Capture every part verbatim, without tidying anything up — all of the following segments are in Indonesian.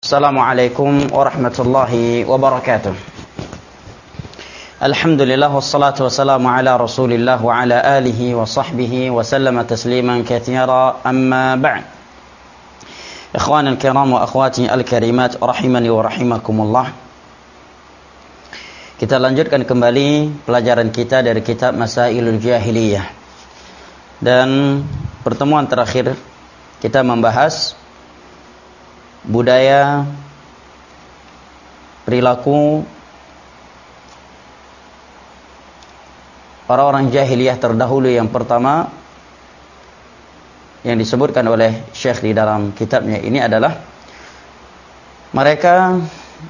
Assalamualaikum warahmatullahi wabarakatuh. Alhamdulillah wassalatu wassalamu ala Rasulillah wa ala alihi wa sahbihi wa sallama tasliman katsira, amma ba'd. Ikhwanul kiram wa akhwati al-karimat rahimani wa rahimakumullah. Kita lanjutkan kembali pelajaran kita dari kitab Masailul Jahiliyah. Dan pertemuan terakhir kita membahas budaya, perilaku orang-orang jahiliyah terdahulu. Yang pertama yang disebutkan oleh Syekh di dalam kitabnya ini adalah mereka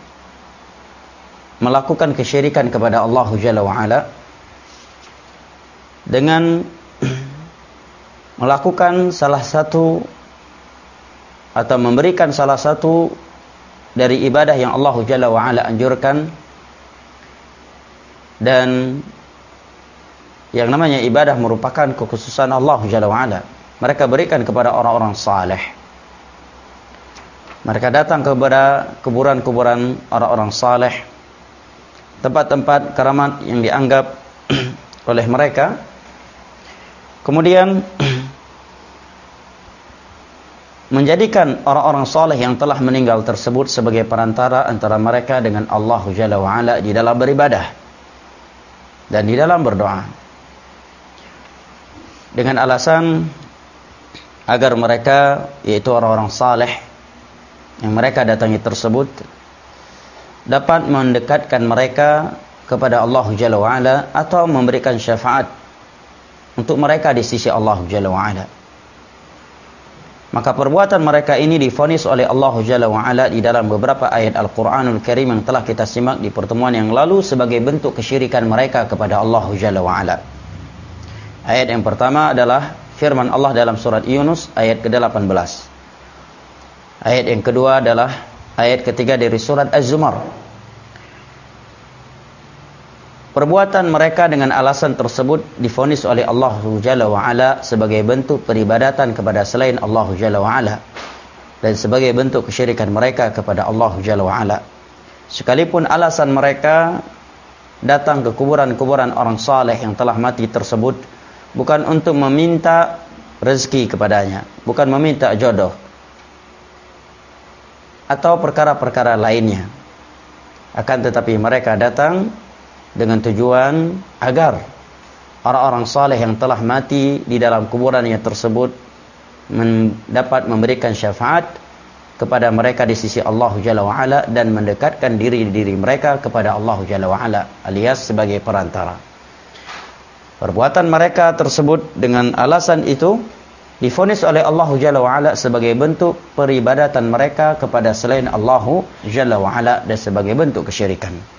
melakukan kesyirikan kepada Allah Jalla wa'ala dengan melakukan salah satu atau memberikan salah satu dari ibadah yang Allah Jalla wa'ala anjurkan. Dan yang namanya ibadah merupakan kekhususan Allah Jalla wa'ala. Mereka berikan kepada orang-orang saleh. Mereka datang kepada kuburan-kuburan orang-orang saleh, tempat-tempat keramat yang dianggap oleh mereka. Kemudian menjadikan orang-orang saleh yang telah meninggal tersebut sebagai perantara antara mereka dengan Allah Jalla wa'ala di dalam beribadah dan di dalam berdoa, dengan alasan agar mereka, yaitu orang-orang saleh yang mereka datangi tersebut, dapat mendekatkan mereka kepada Allah Jalla wa'ala atau memberikan syafaat untuk mereka di sisi Allah Jalla wa'ala. Maka perbuatan mereka ini divonis oleh Allah Jalla wa'ala di dalam beberapa ayat Al-Quranul Karim yang telah kita simak di pertemuan yang lalu sebagai bentuk kesyirikan mereka kepada Allah Jalla wa'ala. Ayat yang pertama adalah firman Allah dalam surat Yunus ayat ke delapan belas. Ayat yang kedua adalah ayat ketiga dari surat Az-Zumar. Perbuatan mereka dengan alasan tersebut divonis oleh Allah Jalla wa'ala sebagai bentuk peribadatan kepada selain Allah Jalla wa'ala dan sebagai bentuk kesyirikan mereka kepada Allah Jalla wa'ala. Sekalipun alasan mereka datang ke kuburan-kuburan orang saleh yang telah mati tersebut bukan untuk meminta rezeki kepadanya, bukan meminta jodoh atau perkara-perkara lainnya, akan tetapi mereka datang dengan tujuan agar orang-orang saleh yang telah mati di dalam kuburannya tersebut dapat memberikan syafaat kepada mereka di sisi Allah Jalla wa'ala dan mendekatkan diri-diri mereka kepada Allah Jalla wa'ala, alias sebagai perantara. Perbuatan mereka tersebut dengan alasan itu divonis oleh Allah Jalla wa'ala sebagai bentuk peribadatan mereka kepada selain Allah Jalla wa'ala dan sebagai bentuk kesyirikan.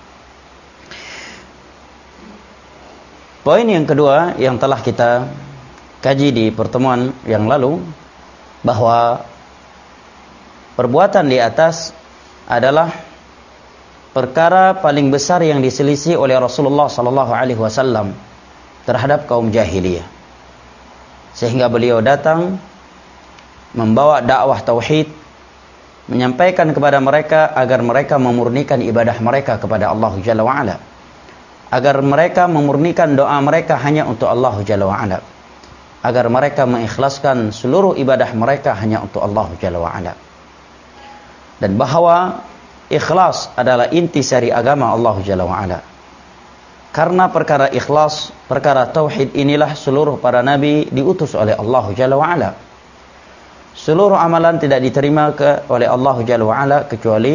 Poin yang kedua yang telah kita kaji di pertemuan yang lalu, bahwa perbuatan di atas adalah perkara paling besar yang diselisih oleh Rasulullah sallallahu alaihi wasallam terhadap kaum jahiliyah, sehingga beliau datang membawa dakwah tauhid, menyampaikan kepada mereka agar mereka memurnikan ibadah mereka kepada Allah Jalla wa'ala, agar mereka memurnikan doa mereka hanya untuk Allah Jalla wa'ala, agar mereka mengikhlaskan seluruh ibadah mereka hanya untuk Allah Jalla wa'ala, dan bahwa ikhlas adalah intisari agama Allah Jalla wa'ala. Karena perkara ikhlas, perkara tauhid inilah seluruh para nabi diutus oleh Allah Jalla wa'ala. Seluruh amalan tidak diterima ke, oleh Allah Jalla wa'ala kecuali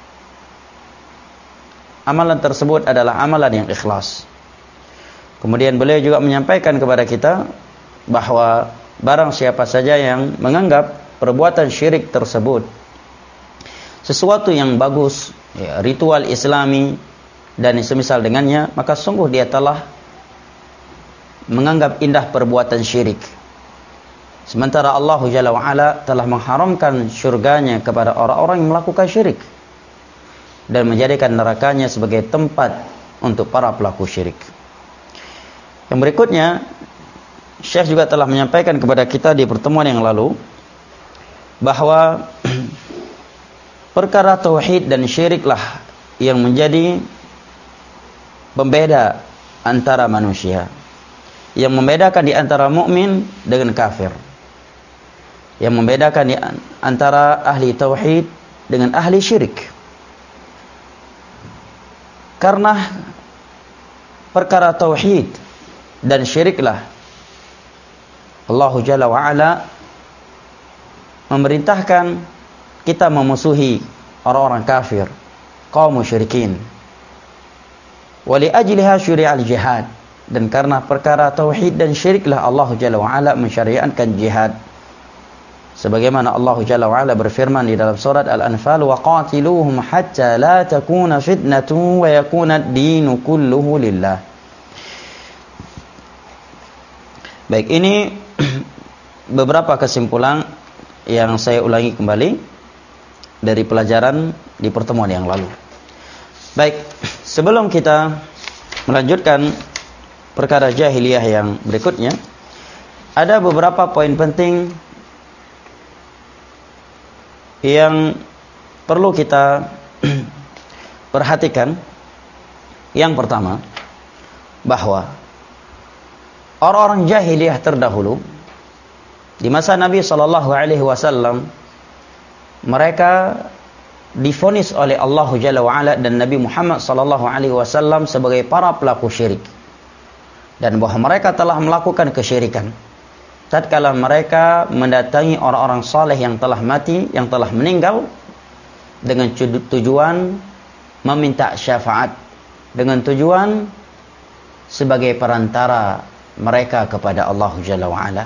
amalan tersebut adalah amalan yang ikhlas. Kemudian beliau juga menyampaikan kepada kita bahwa barang siapa saja yang menganggap perbuatan syirik tersebut sesuatu yang bagus, ya, ritual Islami dan semisal dengannya, maka sungguh dia telah menganggap indah perbuatan syirik. Sementara Allah Jalla wa'ala telah mengharamkan syurganya kepada orang-orang yang melakukan syirik dan menjadikan nerakanya sebagai tempat untuk para pelaku syirik. Yang berikutnya, Syekh juga telah menyampaikan kepada kita di pertemuan yang lalu bahwa perkara tauhid dan syiriklah yang menjadi pembeda antara manusia, yang membedakan di antara mukmin dengan kafir, yang membedakan di antara ahli tauhid dengan ahli syirik. Karena perkara tauhid dan syiriklah Allah Jalla wa Ala memerintahkan kita memusuhi orang-orang kafir, kaum musyrikin. Wa li ajliha syuri'al jihad, dan karena perkara tauhid dan syiriklah Allah Jalla wa Ala mensyariatkan jihad. Sebagaimana Allah Jalla wa Ala berfirman di dalam surat Al-Anfal, wa qatiluhum hatta la takuna fitnatun wa yakuna ad-dinu kulluhu lillah. Baik, ini beberapa kesimpulan yang saya ulangi kembali dari pelajaran di pertemuan yang lalu. Baik, sebelum kita melanjutkan perkara jahiliyah yang berikutnya, ada beberapa poin penting yang perlu kita perhatikan. Yang pertama, bahwa orang-orang jahiliyah terdahulu di masa Nabi sallallahu alaihi wasallam, mereka divonis oleh Allah Jalla wa Ala dan Nabi Muhammad sallallahu alaihi wasallam sebagai para pelaku syirik, dan bahwa mereka telah melakukan kesyirikan tatkala mereka mendatangi orang-orang saleh yang telah mati, yang telah meninggal, dengan tujuan meminta syafaat, dengan tujuan sebagai perantara mereka kepada Allah Jalla wa Ala.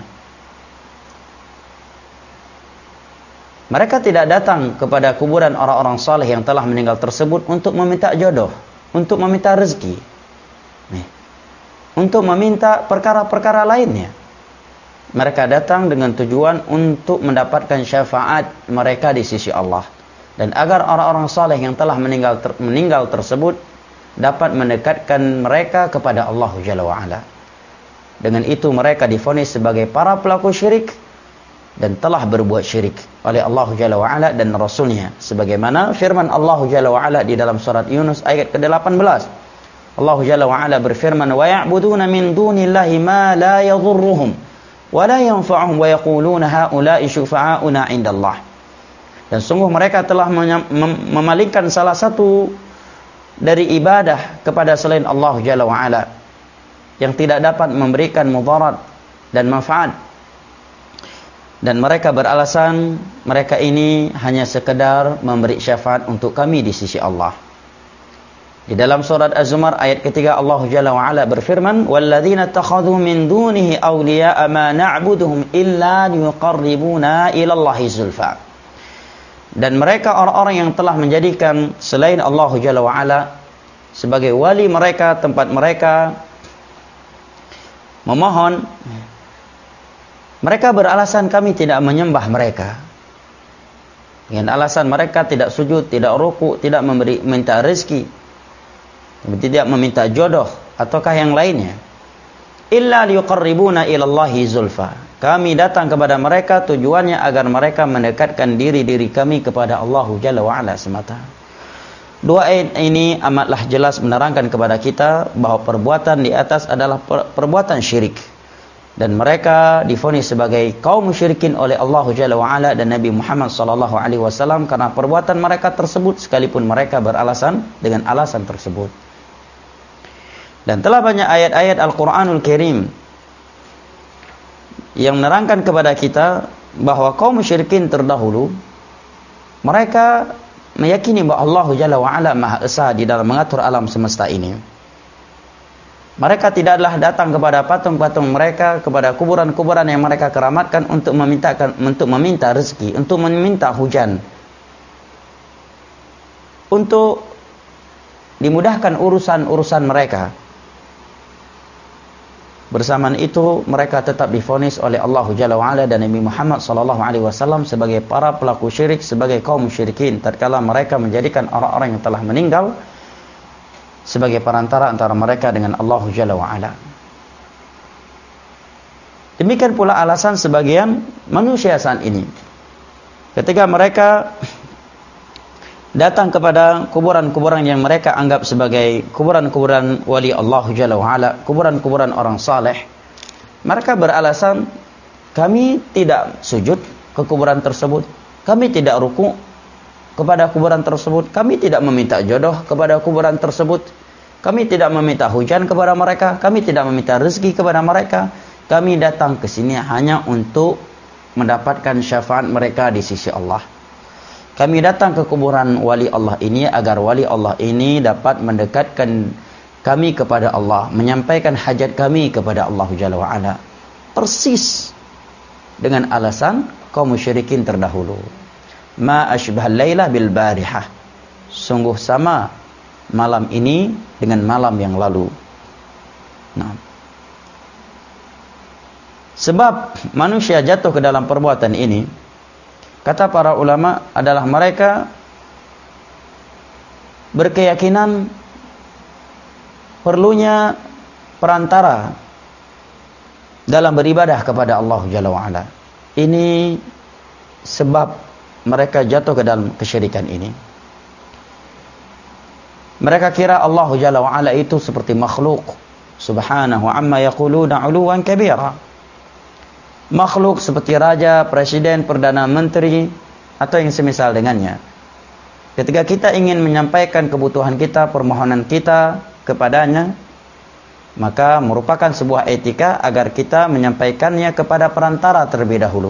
Mereka tidak datang kepada kuburan orang-orang saleh yang telah meninggal tersebut untuk meminta jodoh, untuk meminta rezeki, nih, untuk meminta perkara-perkara lainnya. Mereka datang dengan tujuan untuk mendapatkan syafaat mereka di sisi Allah, dan agar orang-orang saleh yang telah meninggal ter meninggal tersebut dapat mendekatkan mereka kepada Allah Jalla wa Ala. Dengan itu mereka divonis sebagai para pelaku syirik dan telah berbuat syirik oleh Allah Jalla wa Ala dan Rasulnya, sebagaimana firman Allah Jalla wa Ala di dalam surat Yunus ayat ke delapan belas. Allah Jalla wa Ala berfirman, wa ya'buduna min dunillahi ma la yadhurruhum wa la yanfa'uhum wa yaquluna haula'i syufa'auna 'indallah. Dan sungguh mereka telah mem memalingkan salah satu dari ibadah kepada selain Allah Jalla wa Ala, yang tidak dapat memberikan mudarat dan manfaat. Dan mereka beralasan mereka ini hanya sekedar memberi syafaat untuk kami di sisi Allah. Di dalam surat Az-Zumar ayat ketiga, Allah Jalla wa Ala berfirman, walladzina takhadhu min dunihi awliya'a ma na'buduhum illa liyuqarribuna ila Allahi zulfa. Dan mereka orang-orang yang telah menjadikan selain Allah Jalla wa Ala sebagai wali mereka, tempat mereka memohon, mereka beralasan kami tidak menyembah mereka, dengan alasan mereka tidak sujud, tidak ruku, tidak memberi minta rezeki, tidak meminta jodoh ataukah yang lainnya. Illa liyuqarribuna ilallahi zulfa. Kami datang kepada mereka tujuannya agar mereka mendekatkan diri-diri kami kepada Allah Jalla wa Ala semata. Dua ayat ini amatlah jelas menerangkan kepada kita bahwa perbuatan di atas adalah per perbuatan syirik, dan mereka divonis sebagai kaum musyrikin oleh Allah Jalla wa Ala dan Nabi Muhammad sallallahu alaihi wasallam karena perbuatan mereka tersebut, sekalipun mereka beralasan dengan alasan tersebut. Dan telah banyak ayat-ayat Al-Quranul Karim yang menerangkan kepada kita bahwa kaum musyrikin terdahulu, mereka meyakini bahwa Allah Jalla wa Ala Maha Esa di dalam mengatur alam semesta ini. Mereka tidaklah datang kepada patung-patung mereka, kepada kuburan-kuburan yang mereka keramatkan untuk memintakan, untuk meminta rezeki, untuk meminta hujan, untuk dimudahkan urusan-urusan mereka. Bersamaan itu mereka tetap divonis oleh Allah Jalla wa Ala dan Nabi Muhammad sallallahu alaihi wasallam sebagai para pelaku syirik, sebagai kaum musyrikin, tatkala mereka menjadikan orang-orang yang telah meninggal sebagai perantara antara mereka dengan Allah Jalla wa Ala. Demikian pula alasan sebagian manusia saat ini, ketika mereka datang kepada kuburan-kuburan yang mereka anggap sebagai kuburan-kuburan wali Allah Jalla wa'ala, kuburan-kuburan orang saleh, mereka beralasan, kami tidak sujud ke kuburan tersebut, kami tidak ruku kepada kuburan tersebut, kami tidak meminta jodoh kepada kuburan tersebut, kami tidak meminta hujan kepada mereka, kami tidak meminta rezeki kepada mereka, kami datang ke sini hanya untuk mendapatkan syafaat mereka di sisi Allah. Kami datang ke kuburan wali Allah ini agar wali Allah ini dapat mendekatkan kami kepada Allah, menyampaikan hajat kami kepada Allah Jalla wa'ala. Persis dengan alasan kaum musyrikin terdahulu. Ma ashbahal laila bil barihah. Sungguh sama malam ini dengan malam yang lalu. Nah, sebab manusia jatuh ke dalam perbuatan ini, kata para ulama, adalah mereka berkeyakinan perlunya perantara dalam beribadah kepada Allah Jalla wa'ala. Ini sebab mereka jatuh ke dalam kesyirikan ini. Mereka kira Allah Jalla wa'ala itu seperti makhluk. Subhanahu amma yaquluna 'uluwan kabira. Makhluk seperti raja, presiden, perdana menteri, atau yang semisal dengannya. Ketika kita ingin menyampaikan kebutuhan kita, permohonan kita kepadanya, maka merupakan sebuah etika agar kita menyampaikannya kepada perantara terlebih dahulu.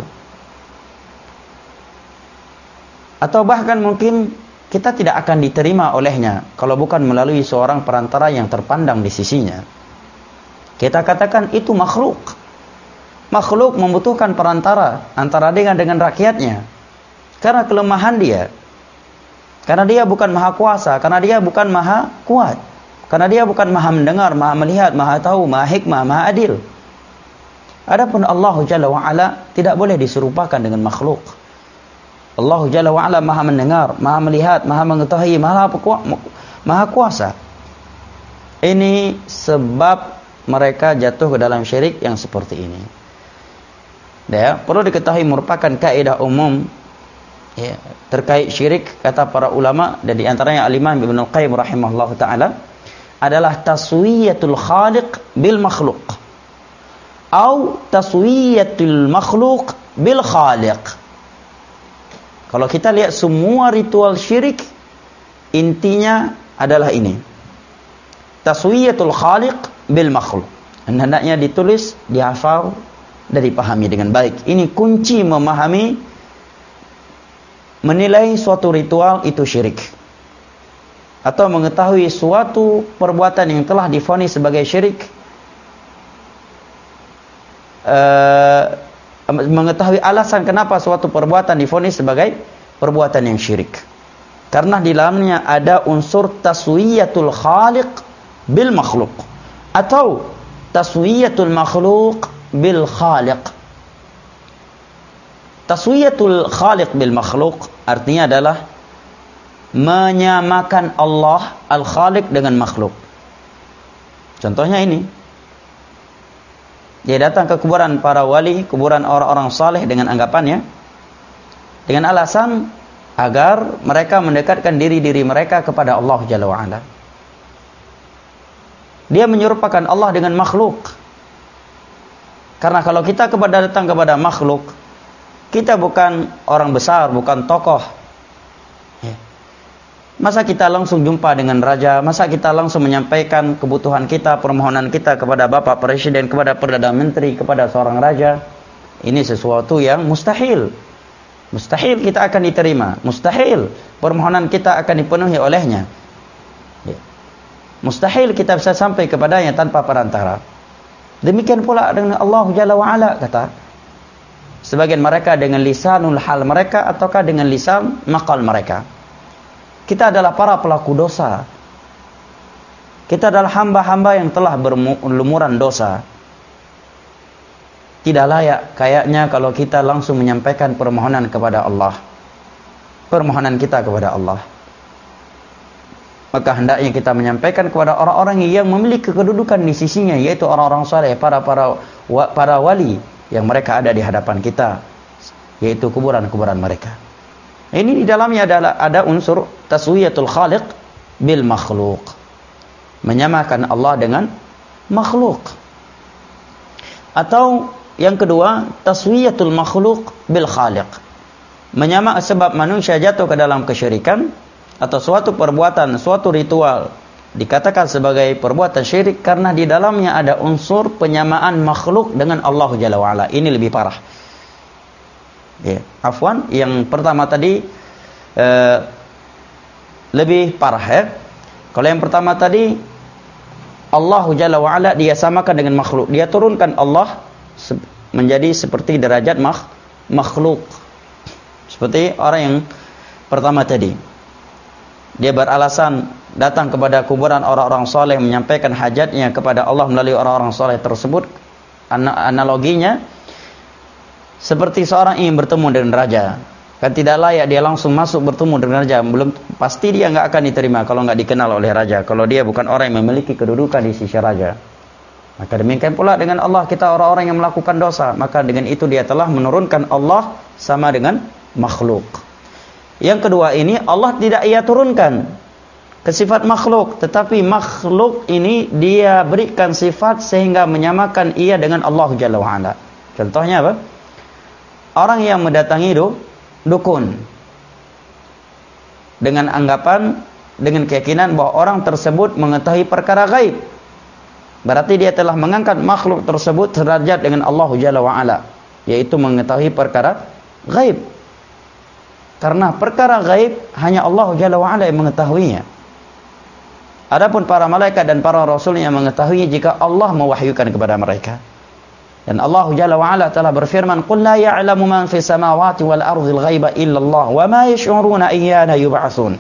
Atau bahkan mungkin kita tidak akan diterima olehnya kalau bukan melalui seorang perantara yang terpandang di sisinya. Kita katakan itu makhluk. Makhluk membutuhkan perantara antara dengan dengan rakyatnya. Karena kelemahan dia. Karena dia bukan maha kuasa. Karena dia bukan maha kuat. Karena dia bukan maha mendengar, maha melihat, maha tahu, maha hikmah, maha adil. Adapun Allah Jalla wa'ala tidak boleh diserupakan dengan makhluk. Allah Jalla wa'ala maha mendengar, maha melihat, maha mengetahui, maha, maha kuasa. Ini sebab mereka jatuh ke dalam syirik yang seperti ini. Ya, perlu diketahui merupakan kaidah umum ya, terkait syirik, kata para ulama, dan di antaranya Al-Imam Ibnu Al-Qayyim rahimahullah taala, adalah taswiyatul khaliq bil makhluk atau taswiyatul makhluk bil khaliq. Kalau kita lihat semua ritual syirik, intinya adalah ini, taswiyatul khaliq bil makhluk. Hendaknya ditulis, dihafal, dan dipahami dengan baik. Ini kunci memahami, menilai suatu ritual itu syirik, atau mengetahui suatu perbuatan yang telah divonis sebagai syirik, uh, mengetahui alasan kenapa suatu perbuatan divonis sebagai perbuatan yang syirik. Karena di dalamnya ada unsur taswiyatul khaliq bil makhluk atau taswiyatul makhluk bil khaliq. Taswiyatul khaliq bil makhluk artinya adalah menyamakan Allah al-khaliq dengan makhluk. Contohnya ini, dia datang ke kuburan para wali, kuburan orang-orang saleh dengan anggapannya, dengan alasan agar mereka mendekatkan diri-diri mereka kepada Allah Jalla wa'ala. Dia menyerupakan Allah dengan makhluk. Karena kalau kita kepada datang kepada makhluk, kita bukan orang besar, bukan tokoh. Ya. Masa kita langsung jumpa dengan raja, masa kita langsung menyampaikan kebutuhan kita, permohonan kita kepada Bapak Presiden, kepada Perdana Menteri, kepada seorang raja. Ini sesuatu yang mustahil. Mustahil kita akan diterima. Mustahil permohonan kita akan dipenuhi olehnya. Ya. Mustahil kita bisa sampai kepadanya tanpa perantara. Demikian pula dengan Allah Jalla wa'ala, kata sebagian mereka dengan lisanul hal mereka ataukah dengan lisan maqal mereka. Kita adalah para pelaku dosa. Kita adalah hamba-hamba yang telah berlumuran dosa. Tidak layak kayaknya kalau kita langsung menyampaikan permohonan kepada Allah, permohonan kita kepada Allah. Maka hendaknya kita menyampaikan kepada orang-orang yang memiliki kedudukan di sisinya, yaitu orang-orang saleh, para para para wali yang mereka ada di hadapan kita, yaitu kuburan-kuburan mereka. Ini di dalamnya adalah ada unsur taswiyatul khaliq bil makhluk. Menyamakan Allah dengan makhluk. Atau yang kedua, taswiyatul makhluk bil khaliq. Menyama sebab manusia jatuh ke dalam kesyirikan atau suatu perbuatan, suatu ritual dikatakan sebagai perbuatan syirik karena di dalamnya ada unsur penyamaan makhluk dengan Allah Jalla wa'ala. Ini lebih parah. Ya, afwan, yang pertama tadi eh, lebih parah ya. Kalau yang pertama tadi Allah Jalla wa'ala dia samakan dengan makhluk. Dia turunkan Allah menjadi seperti derajat makh, makhluk. Seperti orang yang pertama tadi. Dia beralasan datang kepada kuburan orang-orang soleh menyampaikan hajatnya kepada Allah melalui orang-orang soleh tersebut. Analoginya seperti seorang ingin bertemu dengan raja. Kan tidak layak dia langsung masuk bertemu dengan raja. Belum, pasti dia nggak akan diterima kalau nggak dikenal oleh raja. Kalau dia bukan orang yang memiliki kedudukan di sisi raja. Maka demikian pula dengan Allah, kita orang-orang yang melakukan dosa. Maka dengan itu dia telah menurunkan Allah sama dengan makhluk. Yang kedua ini Allah tidak ia turunkan ke sifat makhluk, tetapi makhluk ini dia berikan sifat sehingga menyamakan ia dengan Allah Jalla wa'ala. Contohnya apa? Orang yang mendatangi du, dukun dengan anggapan, dengan keyakinan bahwa orang tersebut mengetahui perkara gaib, berarti dia telah mengangkat makhluk tersebut sederajat dengan Allah Jalla wa'ala, yaitu mengetahui perkara gaib. Karena perkara gaib hanya Allah Jalla wa'ala yang mengetahuinya. Adapun para malaikat dan para rasul yang mengetahui jika Allah mewahyukan kepada mereka. Dan Allah Jalla wa'ala telah berfirman, "Qul la ya'lamu man fis samawati wal ardhil ghaiba illa Allah wa ma yash'uruna ayyana yub'atsun."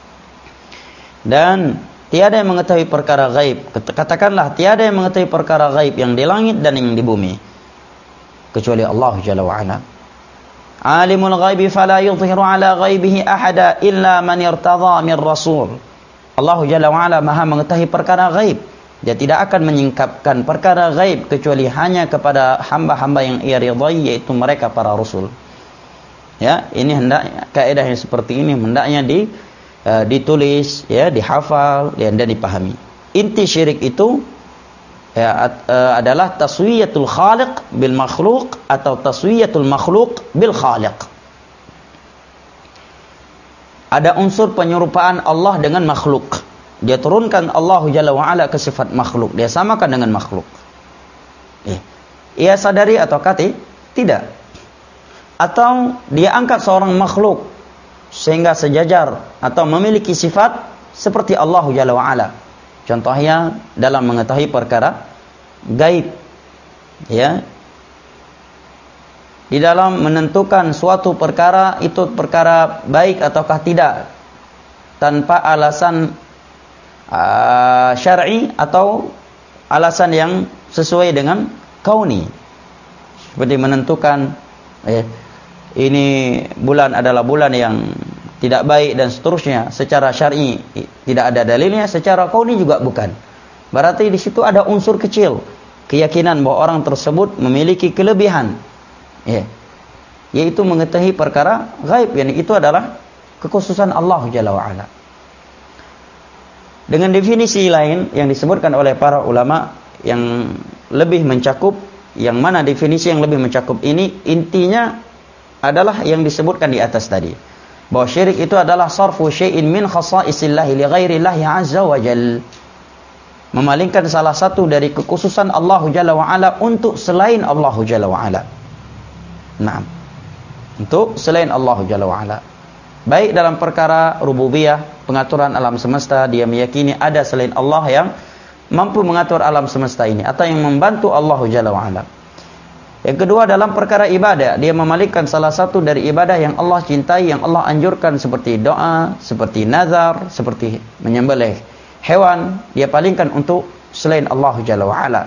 Dan tiada yang mengetahui perkara gaib. Katakanlah tiada yang mengetahui perkara gaib yang di langit dan yang di bumi kecuali Allah Jalla wa'ala. Alimul ghaibi fala yudhiru ala ghaibihi ahada illa man irtadha min rasul. Allah Jalla wa'ala maha mengetahui perkara gaib. Dia tidak akan menyingkapkan perkara gaib kecuali hanya kepada hamba-hamba yang ia ridhai, yaitu mereka para rasul. Ya, ini hendaknya kaidah yang seperti ini hendaknya di uh, ditulis, ya, dihafal, ya, dan dipahami. Inti syirik itu ya, uh, adalah taswiyatul khaliq bil makhluk atau taswiyatul makhluk bil khaliq. Ada unsur penyerupaan Allah dengan makhluk. Dia turunkan Allah Jalla wa'ala ke sifat makhluk. Dia samakan dengan makhluk. Ya. Ia sadari atau kati? Tidak. Atau dia angkat seorang makhluk sehingga sejajar atau memiliki sifat seperti Allah Jalla wa'ala. Contohnya dalam mengetahui perkara gaib. Ya. Di dalam menentukan suatu perkara itu perkara baik ataukah tidak tanpa alasan uh, syar'i atau alasan yang sesuai dengan kauni, seperti menentukan eh, ini bulan adalah bulan yang tidak baik dan seterusnya. Secara syar'i tidak ada dalilnya, secara kauni juga bukan. Berarti di situ ada unsur kecil keyakinan bahwa orang tersebut memiliki kelebihan, ya, yaitu mengetahui perkara gaib, yang itu adalah kekhususan Allah Jalla wa'ala. Dengan definisi lain yang disebutkan oleh para ulama yang lebih mencakup, yang mana definisi yang lebih mencakup ini intinya adalah yang disebutkan di atas tadi, bahwa syirik itu adalah sarfu syai'in min khasaisillahi li ghairillahi azza wa jal, memalingkan salah satu dari kekhususan Allah Jalla wa'ala untuk selain Allah Jalla wa'ala. Nah, untuk selain Allah Jalla wa'ala, baik dalam perkara rububiyah, pengaturan alam semesta, dia meyakini ada selain Allah yang mampu mengatur alam semesta ini atau yang membantu Allah Jalla wa'ala. Yang kedua, dalam perkara ibadah, dia memalingkan salah satu dari ibadah yang Allah cintai, yang Allah anjurkan, seperti doa, seperti nazar, seperti menyembelih hewan, dia palingkan untuk selain Allah Jalla wa'ala.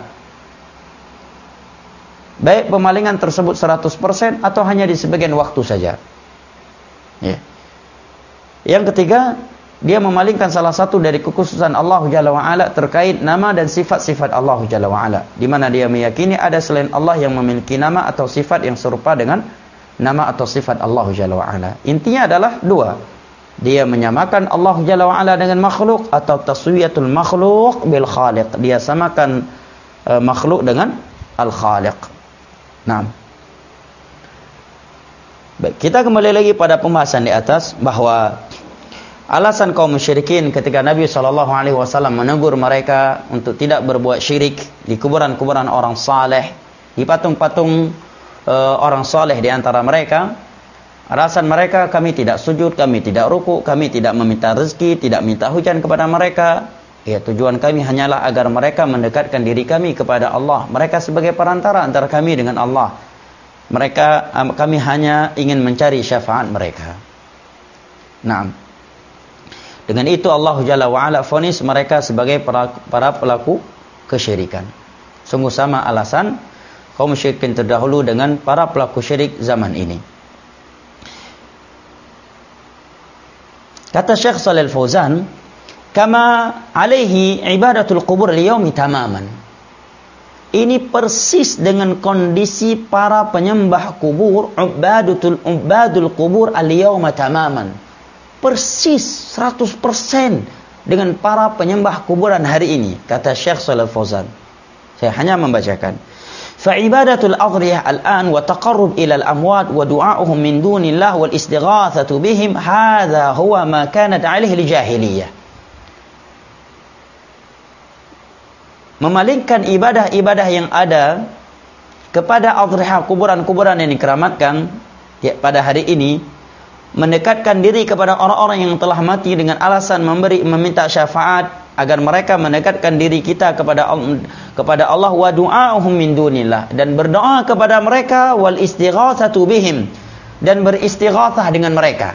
Baik pemalingan tersebut seratus persen atau hanya di sebagian waktu saja. Ya. Yang ketiga, dia memalingkan salah satu dari kekhususan Allah Jalla wa'ala terkait nama dan sifat-sifat Allah Jalla wa'ala, di mana dia meyakini ada selain Allah yang memiliki nama atau sifat yang serupa dengan nama atau sifat Allah Jalla wa'ala. Intinya adalah dua. Dia menyamakan Allah Jalla wa'ala dengan makhluk, atau taswiyatul makhluk bil khaliq. Dia samakan uh, makhluk dengan al-khaliq. Nah, baik, kita kembali lagi pada pembahasan di atas bahwa alasan kaum musyrikin ketika Nabi shallallahu alaihi wasallam menegur mereka untuk tidak berbuat syirik di kuburan-kuburan orang saleh, di patung-patung e, orang saleh di antara mereka. Alasan mereka, kami tidak sujud, kami tidak ruku, kami tidak meminta rezeki, tidak minta hujan kepada mereka. Ya, tujuan kami hanyalah agar mereka mendekatkan diri kami kepada Allah. Mereka sebagai perantara antara kami dengan Allah. Mereka, kami hanya ingin mencari syafaat mereka. Nah, dengan itu Allah Jalla wa'ala vonis mereka sebagai para, para pelaku kesyirikan. Sungguh sama alasan kaum musyrikin terdahulu dengan para pelaku syirik zaman ini. Kata Syekh Shalih Al-Fauzan, kama alaihi ibadatul qubur liyaumi tamaman. Ini persis dengan kondisi para penyembah kubur, ubadatul ubadul qubur al-yauma tamaman. Persis seratus persen dengan para penyembah kuburan hari ini, kata Syekh Shalih Al-Fauzan. Saya hanya membacakan. Fa ibadatul adriyah al-an wa taqarrub ila al-amwat wa du'a'uhum min dunillah wal istighatsatu bihim hadha huwa ma kanat 'alaihi al-jahiliyah. Memalingkan ibadah-ibadah yang ada kepada adriyah, kuburan-kuburan yang dikeramatkan ya, pada hari ini, mendekatkan diri kepada orang-orang yang telah mati dengan alasan memberi meminta syafaat agar mereka mendekatkan diri kita kepada kepada Allah, wa du'a'uhum min dunillah, dan berdoa kepada mereka, wal istighatsatu bihim, dan beristighatsah dengan mereka.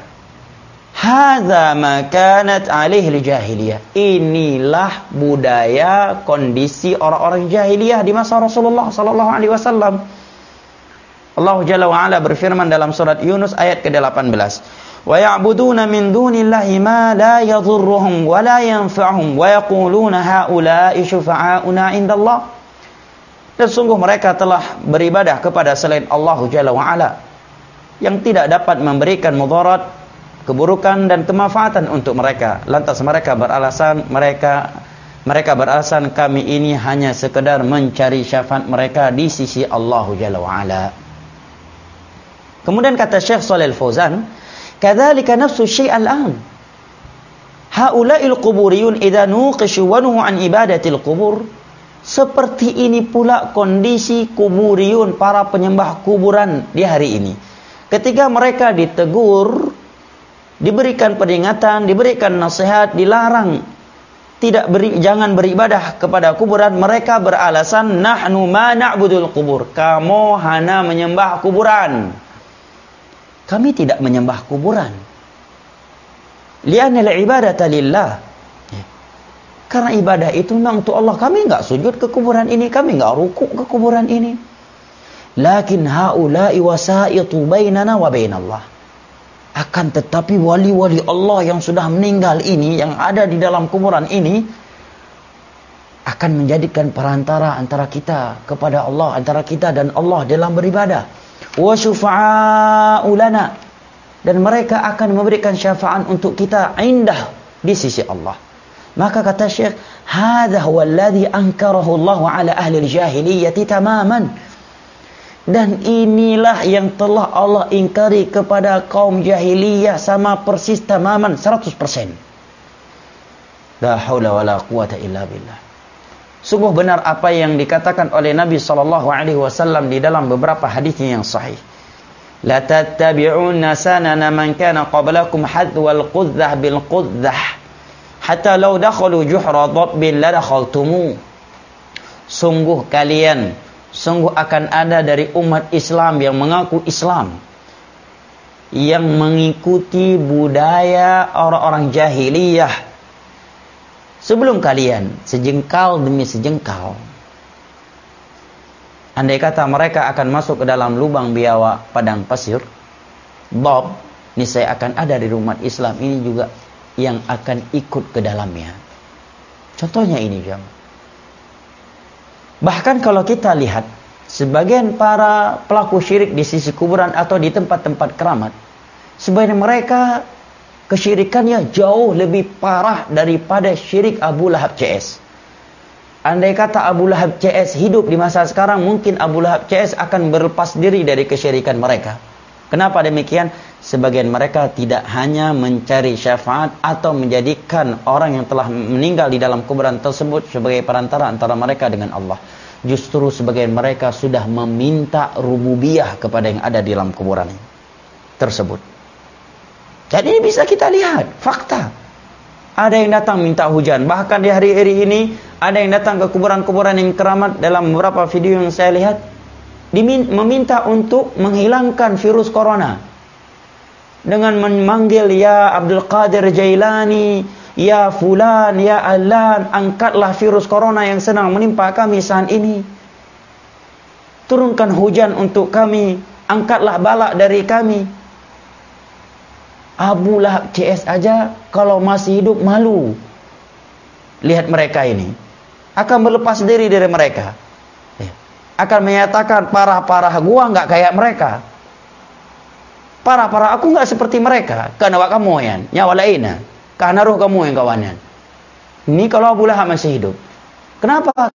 Hadza ma kanat alaihi al-jahiliyah. Inilah budaya kondisi orang-orang jahiliyah di masa Rasulullah sallallahu alaihi wasallam. Allah Jalla wa'ala berfirman dalam surat Yunus ayat ke delapan belas. Wa ya'buduna min dunillahi ma la yadhurruhum wa la yanfa'uhum wa yaquluna haula'i syufa'auna 'indallah. Dan sungguh mereka telah beribadah kepada selain Allah Jalla wa'ala yang tidak dapat memberikan mudarat, keburukan dan kemanfaatan untuk mereka. Lantas mereka beralasan mereka mereka beralasan kami ini hanya sekedar mencari syafaat mereka di sisi Allah Jalla wa'ala. Kemudian kata Syekh Shalih Al-Fauzan, kadzalika nafsu syai' al-an. Haula'il quburiyun idza nuqishu wa nuhu an ibadatil qubur. Seperti ini pula kondisi kuburiyun, para penyembah kuburan di hari ini. Ketika mereka ditegur, diberikan peringatan, diberikan nasihat, dilarang tidak beri, jangan beribadah kepada kuburan, mereka beralasan nahnu ma na'budul qubur. Kamu hanya menyembah kuburan. Kami tidak menyembah kuburan. Li'anna al-ibadata lillah. Karena ibadah itu memang untuk Allah. Kami enggak sujud ke kuburan ini, kami enggak rukuk ke kuburan ini. Lakin haula'i wasaitu bainana wa bainallah. Akan tetapi wali-wali Allah yang sudah meninggal ini, yang ada di dalam kuburan ini, akan menjadikan perantara antara kita kepada Allah, antara kita dan Allah dalam beribadah. Wa syufa'a'u lana, dan mereka akan memberikan syafaat untuk kita indah di sisi Allah. Maka kata Syekh, hadza huwa alladhi ankarahu Allah 'ala ahli al-jahiliyyati tamaman. Dan inilah yang telah Allah ingkari kepada kaum jahiliyah sama persis tamaman seratus persen. La haula wala quwata illa billah. Sungguh benar apa yang dikatakan oleh Nabi sallallahu alaihi wasallam di dalam beberapa hadisnya yang sahih. La tattabi'unna sanana man kana qablakum hadwal qudzah bil qudzah hatta law dakhalu juhra dhabbin la dakhaltumu. Sungguh kalian, sungguh akan ada dari umat Islam yang mengaku Islam, yang mengikuti budaya orang-orang jahiliyah sebelum kalian, sejengkal demi sejengkal. Andai kata mereka akan masuk ke dalam lubang biawak padang pasir, Bob, niscaya akan ada di umat Islam ini juga yang akan ikut ke dalamnya. Contohnya ini, jam. Bahkan kalau kita lihat sebagian para pelaku syirik di sisi kuburan atau di tempat-tempat keramat, sebenarnya mereka kesyirikannya jauh lebih parah daripada syirik Abu Lahab C S. Andai kata Abu Lahab C S hidup di masa sekarang, mungkin Abu Lahab C S akan berlepas diri dari kesyirikan mereka. Kenapa demikian? Sebagian mereka tidak hanya mencari syafaat atau menjadikan orang yang telah meninggal di dalam kuburan tersebut sebagai perantara antara mereka dengan Allah. Justru sebagian mereka sudah meminta rububiyah kepada yang ada di dalam kuburan tersebut. Jadi ini bisa kita lihat fakta. Ada yang datang minta hujan. Bahkan di hari-hari ini ada yang datang ke kuburan-kuburan yang keramat. Dalam beberapa video yang saya lihat, meminta untuk menghilangkan virus corona dengan memanggil ya Abdul Qadir Jailani, ya fulan, ya Alan, angkatlah virus corona yang sedang menimpa kami saat ini. Turunkan hujan untuk kami, angkatlah balak dari kami. Abu Lahab C S aja kalau masih hidup malu. Lihat mereka ini. Akan berlepas diri dari mereka. Akan menyatakan parah-parah gua nggak kayak mereka. Parah-parah aku nggak seperti mereka. Karena wak kamu yan, nyawa lainnya. Karena roh kamu yang kawannya. Ini kalau Abu Lahab masih hidup. Kenapa?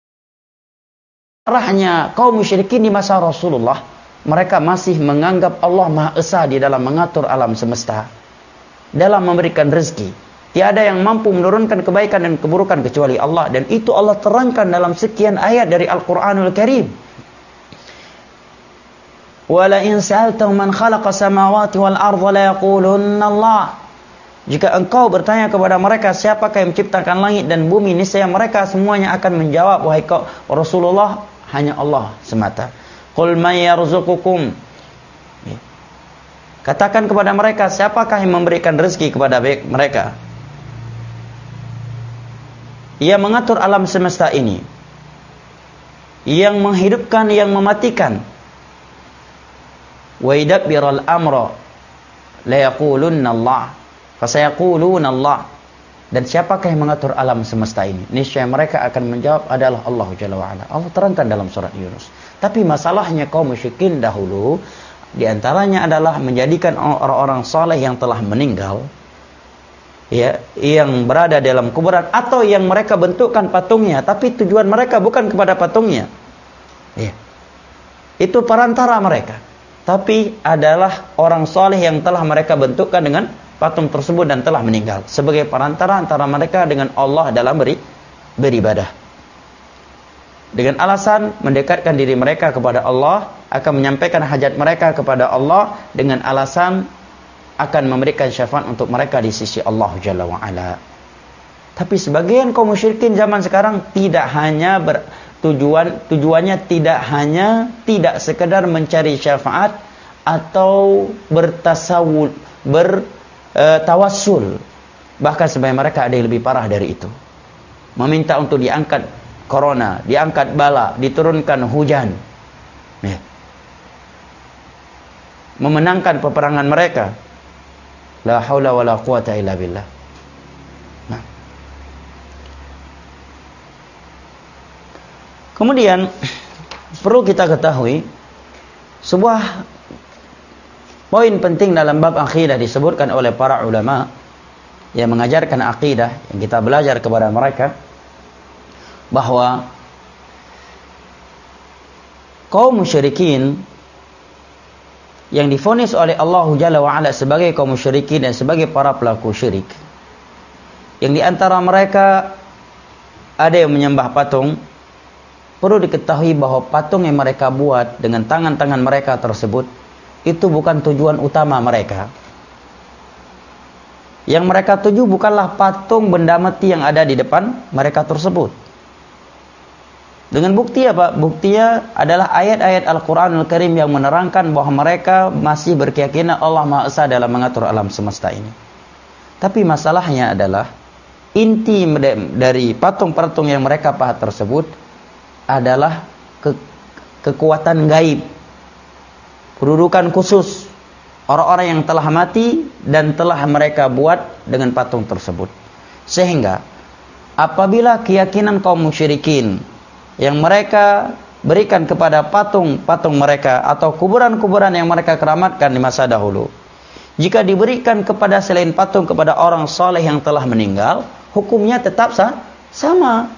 Parahnya kaum musyrikin di masa Rasulullah, mereka masih menganggap Allah Maha Esa di dalam mengatur alam semesta, dalam memberikan rezeki. Tiada yang mampu menurunkan kebaikan dan keburukan kecuali Allah. Dan itu Allah terangkan dalam sekian ayat dari Al-Quranul Karim. Wala in sa'altahum man khalaqa samawati wal arda la yaqulunna Allah. Jika engkau bertanya kepada mereka siapakah yang menciptakan langit dan bumi, niscaya mereka semuanya akan menjawab, wahai kau Rasulullah, hanya Allah semata. Qul may yarzuqukum. Katakan kepada mereka, siapakah yang memberikan rezeki kepada mereka? Ia mengatur alam semesta ini, yang menghidupkan, yang mematikan. Wa yadabbiral amra la yaqulunna Allah, fasayaquluna Allah. Dan siapakah yang mengatur alam semesta ini? Niscaya mereka akan menjawab adalah Allah Jalla wa Ala. Allah terangkan dalam surat Yunus. Tapi masalahnya kaum musyrikin dahulu, di antaranya adalah menjadikan orang-orang saleh yang telah meninggal, ya, yang berada dalam kuburan atau yang mereka bentukkan patungnya, tapi tujuan mereka bukan kepada patungnya, ya. Itu perantara mereka, tapi adalah orang soleh yang telah mereka bentukkan dengan patung tersebut dan telah meninggal sebagai perantara antara mereka dengan Allah dalam beri, beribadah, dengan alasan mendekatkan diri mereka kepada Allah, akan menyampaikan hajat mereka kepada Allah, dengan alasan akan memberikan syafaat untuk mereka di sisi Allah Jalla wa'ala. Tapi sebagian kaum musyrikin zaman sekarang tidak hanya bertujuan, tujuannya tidak hanya tidak sekedar mencari syafaat atau bertasawul, bertawassul. Bahkan sebagian mereka ada yang lebih parah dari itu. Meminta untuk diangkat corona, diangkat bala, diturunkan hujan, ya, memenangkan peperangan mereka. La haula wala quwata illa billah. Nah. Kemudian perlu kita ketahui sebuah poin penting dalam bab akidah disebutkan oleh para ulama yang mengajarkan akidah, yang kita belajar kepada mereka, bahwa kaum musyrikin yang divonis oleh Allah Jalla wa'ala sebagai kaum musyrikin dan sebagai para pelaku syirik, yang diantara mereka ada yang menyembah patung, perlu diketahui bahwa patung yang mereka buat dengan tangan-tangan mereka tersebut itu bukan tujuan utama mereka. Yang mereka tuju bukanlah patung benda mati yang ada di depan mereka tersebut. Dengan bukti apa? Buktinya adalah ayat-ayat Al-Quranul Karim yang menerangkan bahwa mereka masih berkeyakinan Allah Maha Esa dalam mengatur alam semesta ini. Tapi masalahnya adalah inti dari patung-patung yang mereka pahat tersebut adalah ke kekuatan gaib, kedudukan khusus orang-orang yang telah mati dan telah mereka buat dengan patung tersebut. Sehingga apabila keyakinan kaum musyrikin yang mereka berikan kepada patung-patung mereka atau kuburan-kuburan yang mereka keramatkan di masa dahulu. Jika diberikan kepada selain patung kepada orang soleh yang telah meninggal, hukumnya tetap sah, sama.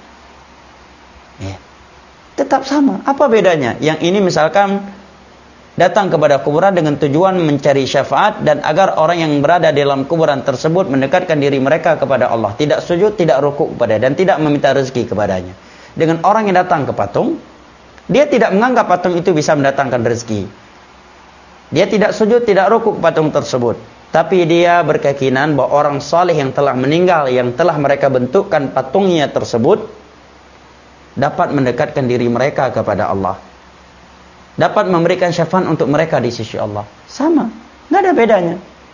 Ya. Tetap sama. Apa bedanya? Yang ini misalkan datang kepada kuburan dengan tujuan mencari syafaat dan agar orang yang berada di dalam kuburan tersebut mendekatkan diri mereka kepada Allah. Tidak sujud, tidak rukuk kepada dan tidak meminta rezeki kepadanya. Dengan orang yang datang ke patung, dia tidak menganggap patung itu bisa mendatangkan rezeki. Dia tidak sujud, tidak rukuk patung tersebut. Tapi dia berkeyakinan bahwa orang saleh yang telah meninggal, yang telah mereka bentukkan patungnya tersebut, dapat mendekatkan diri mereka kepada Allah. Dapat memberikan syafaat untuk mereka di sisi Allah. Sama, nggak ada bedanya.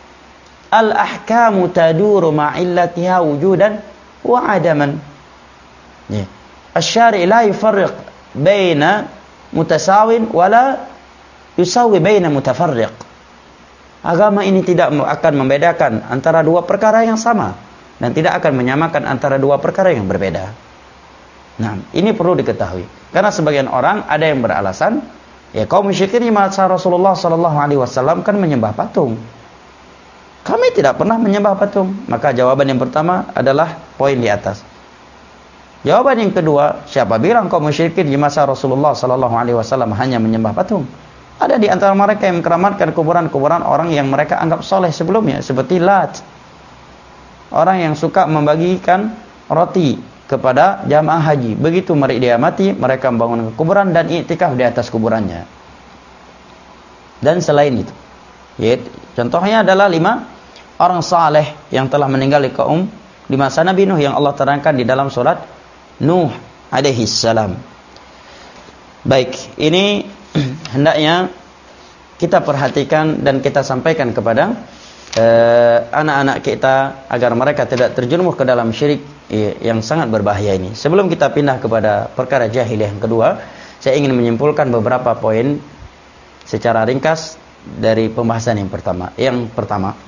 Al-ahkamu taduru ma'illatiha wujudan wa adaman. Ya. Asy-syari' la yufarriq baina mutasawin wala yusawi baina mutafarriq. Agama ini tidak akan membedakan antara dua perkara yang sama dan tidak akan menyamakan antara dua perkara yang berbeda. Nah, ini perlu diketahui. Karena sebagian orang ada yang beralasan, ya kaum musyrikin di masa Rasulullah sallallahu alaihi wasallam kan menyembah patung. Kami tidak pernah menyembah patung. Maka jawaban yang pertama adalah poin di atas. Jawaban yang kedua, siapa bilang kaum musyrikin di masa Rasulullah sallallahu alaihi wasallam hanya menyembah patung? Ada di antara mereka yang mengkeramatkan kuburan-kuburan orang yang mereka anggap soleh sebelumnya, seperti Lat. Orang yang suka membagikan roti kepada jamaah haji. Begitu mereka dia mati, mereka membangun kuburan dan iktikaf di atas kuburannya. Dan selain itu, yaitu, contohnya adalah lima orang saleh yang telah meninggal di kaum di masa Nabi Nuh yang Allah terangkan di dalam surat Nuh alaihi salam. Baik, ini hendaknya kita perhatikan dan kita sampaikan kepada eh, anak-anak kita agar mereka tidak terjerumus ke dalam syirik eh, yang sangat berbahaya ini. Sebelum kita pindah kepada perkara jahiliyah yang kedua, saya ingin menyimpulkan beberapa poin secara ringkas dari pembahasan yang pertama. Yang pertama,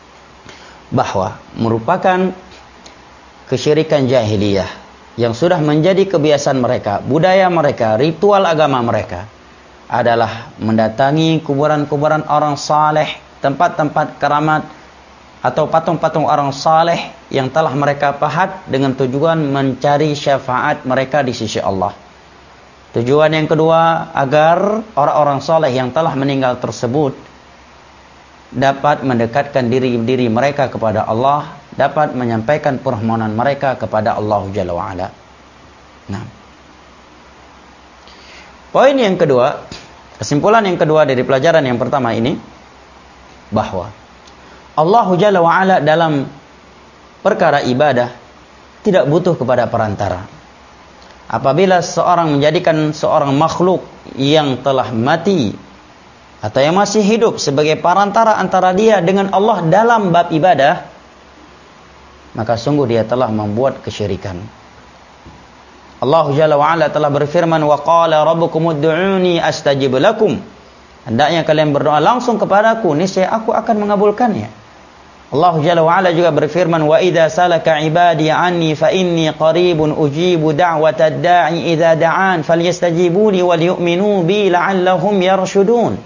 bahwa merupakan kesyirikan jahiliyah yang sudah menjadi kebiasaan mereka, budaya mereka, ritual agama mereka adalah mendatangi kuburan-kuburan orang saleh, tempat-tempat keramat atau patung-patung orang saleh yang telah mereka pahat dengan tujuan mencari syafaat mereka di sisi Allah. Tujuan yang kedua, agar orang-orang saleh yang telah meninggal tersebut dapat mendekatkan diri-diri mereka kepada Allah, dapat menyampaikan permohonan mereka kepada Allah Jalla wa'ala. Nah, poin yang kedua, kesimpulan yang kedua dari pelajaran yang pertama ini, bahwa Allah Jalla wa'ala dalam perkara ibadah tidak butuh kepada perantara. Apabila seorang menjadikan seorang makhluk yang telah mati atau yang masih hidup sebagai perantara antara dia dengan Allah dalam bab ibadah, maka sungguh dia telah membuat kesyirikan. Allah Jalla wa'ala telah berfirman, wa qala rabbukum ud'uni astajib lakum. Hendaknya kalian berdoa langsung kepadaku, niscaya aku akan mengabulkannya. Allah Jalla wa'ala juga berfirman, wa idza salaka ibadi anni fa inni qaribun ujibu da'watad da'i idza da'an falyastajibuni wal yu'minu bi la'allahum yarshudun.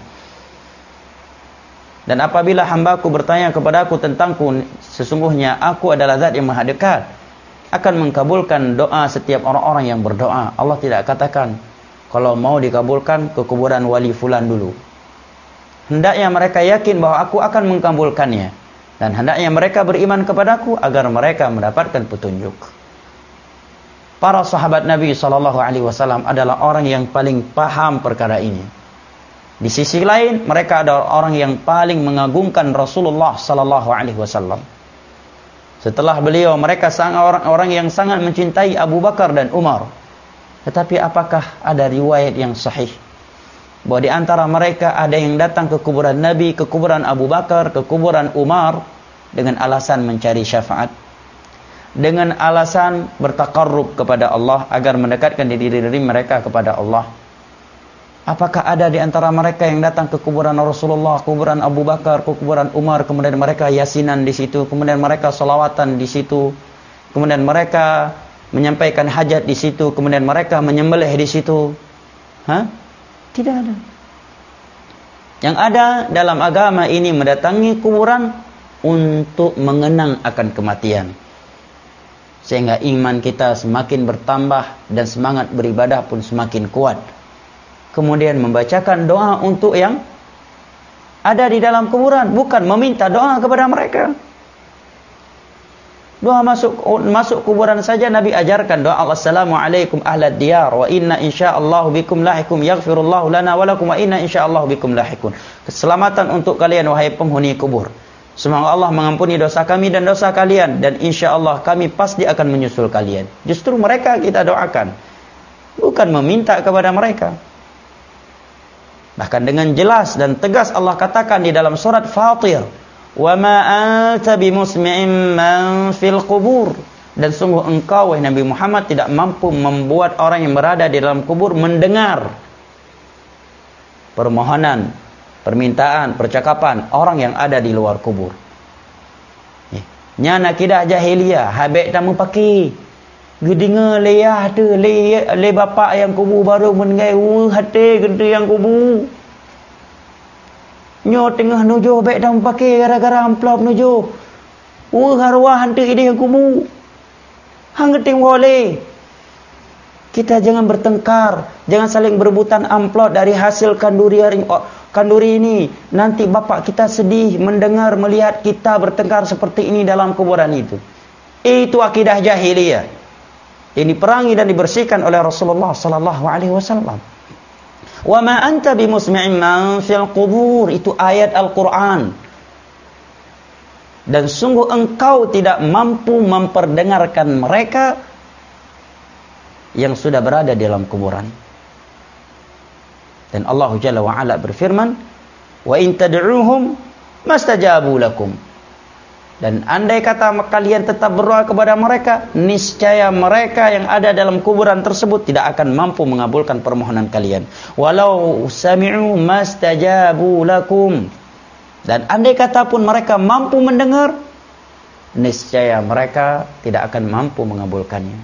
Dan apabila hambaku bertanya kepadaku tentangku, sesungguhnya aku adalah zat yang maha dekat, akan mengkabulkan doa setiap orang-orang yang berdoa. Allah tidak katakan, kalau mau dikabulkan ke kuburan wali fulan dulu. Hendaknya mereka yakin bahwa aku akan mengkabulkannya. Dan hendaknya mereka beriman kepadaku agar mereka mendapatkan petunjuk. Para sahabat Nabi shallallahu alaihi wasallam adalah orang yang paling paham perkara ini. Di sisi lain, mereka adalah orang yang paling mengagungkan Rasulullah sallallahu alaihi wasallam. Setelah beliau, mereka sangat orang-orang yang sangat mencintai Abu Bakar dan Umar. Tetapi apakah ada riwayat yang sahih bahwa di antara mereka ada yang datang ke kuburan Nabi, ke kuburan Abu Bakar, ke kuburan Umar dengan alasan mencari syafaat, dengan alasan bertakarrub kepada Allah agar mendekatkan diri-diri mereka kepada Allah? Apakah ada di antara mereka yang datang ke kuburan Rasulullah, kuburan Abu Bakar, ke kuburan Umar, kemudian mereka yasinan di situ, kemudian mereka salawatan di situ, kemudian mereka menyampaikan hajat di situ, kemudian mereka menyembelih di situ? Hah? Tidak ada. Yang ada dalam agama ini mendatangi kuburan untuk mengenang akan kematian. Sehingga iman kita semakin bertambah dan semangat beribadah pun semakin kuat. Kemudian membacakan doa untuk yang ada di dalam kuburan, bukan meminta doa kepada mereka. Doa masuk masuk kuburan saja Nabi ajarkan doa Assalamualaikum ahlad diyar wa inna insyaallah bikum lahikum yaghfirullahu lana wa lakum wa inna insyaallah bikum lahikun. Keselamatan untuk kalian wahai penghuni kubur. Semoga Allah mengampuni dosa kami dan dosa kalian dan insyaallah kami pasti akan menyusul kalian. Justru mereka kita doakan, bukan meminta kepada mereka. Bahkan dengan jelas dan tegas Allah katakan di dalam surat Fatir, "Wa ma anta bimusmi'in man fil qubur." Dan sungguh engkau wahai Nabi Muhammad tidak mampu membuat orang yang berada di dalam kubur mendengar permohonan, permintaan, percakapan orang yang ada di luar kubur. Nya nak kidah jahiliyah, habek tamu paki. Gedinga leyah tu, le le bapak yang kubur baru mengai uh hati gede yang kubur. Nyo tengah nuju baik dah pakai gara-gara amplop nuju. Uh arwah hantu ide yang kumu. Hang geting boleh. Kita jangan bertengkar, jangan saling berebutan amplop dari hasil kanduri kanduri ini. Nanti bapak kita sedih mendengar melihat kita bertengkar seperti ini dalam kuburan itu. Itu akidah jahiliyah. Yang diperangi dan dibersihkan oleh Rasulullah sallallahu alaihi wasallam. Wa ma anta bimusmi'in man fil qubur, itu ayat Al-Qur'an. Dan sungguh engkau tidak mampu memperdengarkan mereka yang sudah berada di dalam kuburan. Dan Allah Jalla wa Ala berfirman, "Wa in tad'uuhum mastajabu lakum." Dan andai kata kalian tetap berdoa kepada mereka, niscaya mereka yang ada dalam kuburan tersebut tidak akan mampu mengabulkan permohonan kalian. Walau sami'u mastajabu lakum. Dan andai kata pun mereka mampu mendengar, niscaya mereka tidak akan mampu mengabulkannya.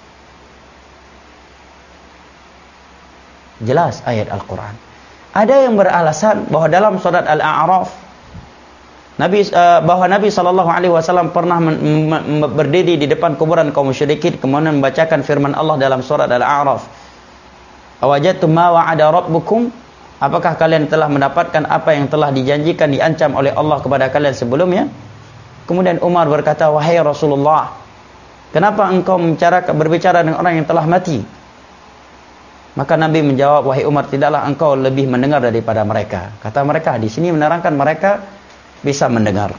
Jelas ayat Al-Quran. Ada yang beralasan bahwa dalam surat Al-A'raf Nabi uh, bahwa Nabi sallallahu alaihi wasallam pernah men, men, berdiri di depan kuburan kaum musyrikin kemudian membacakan firman Allah dalam surat Al-A'raf. Awajadtum ma wa'ada rabbukum? Apakah kalian telah mendapatkan apa yang telah dijanjikan diancam oleh Allah kepada kalian sebelumnya? Kemudian Umar berkata, "Wahai Rasulullah, kenapa engkau membicarakan berbicara dengan orang yang telah mati?" Maka Nabi menjawab, "Wahai Umar, tidaklah engkau lebih mendengar daripada mereka." Kata mereka di sini menerangkan mereka bisa mendengar.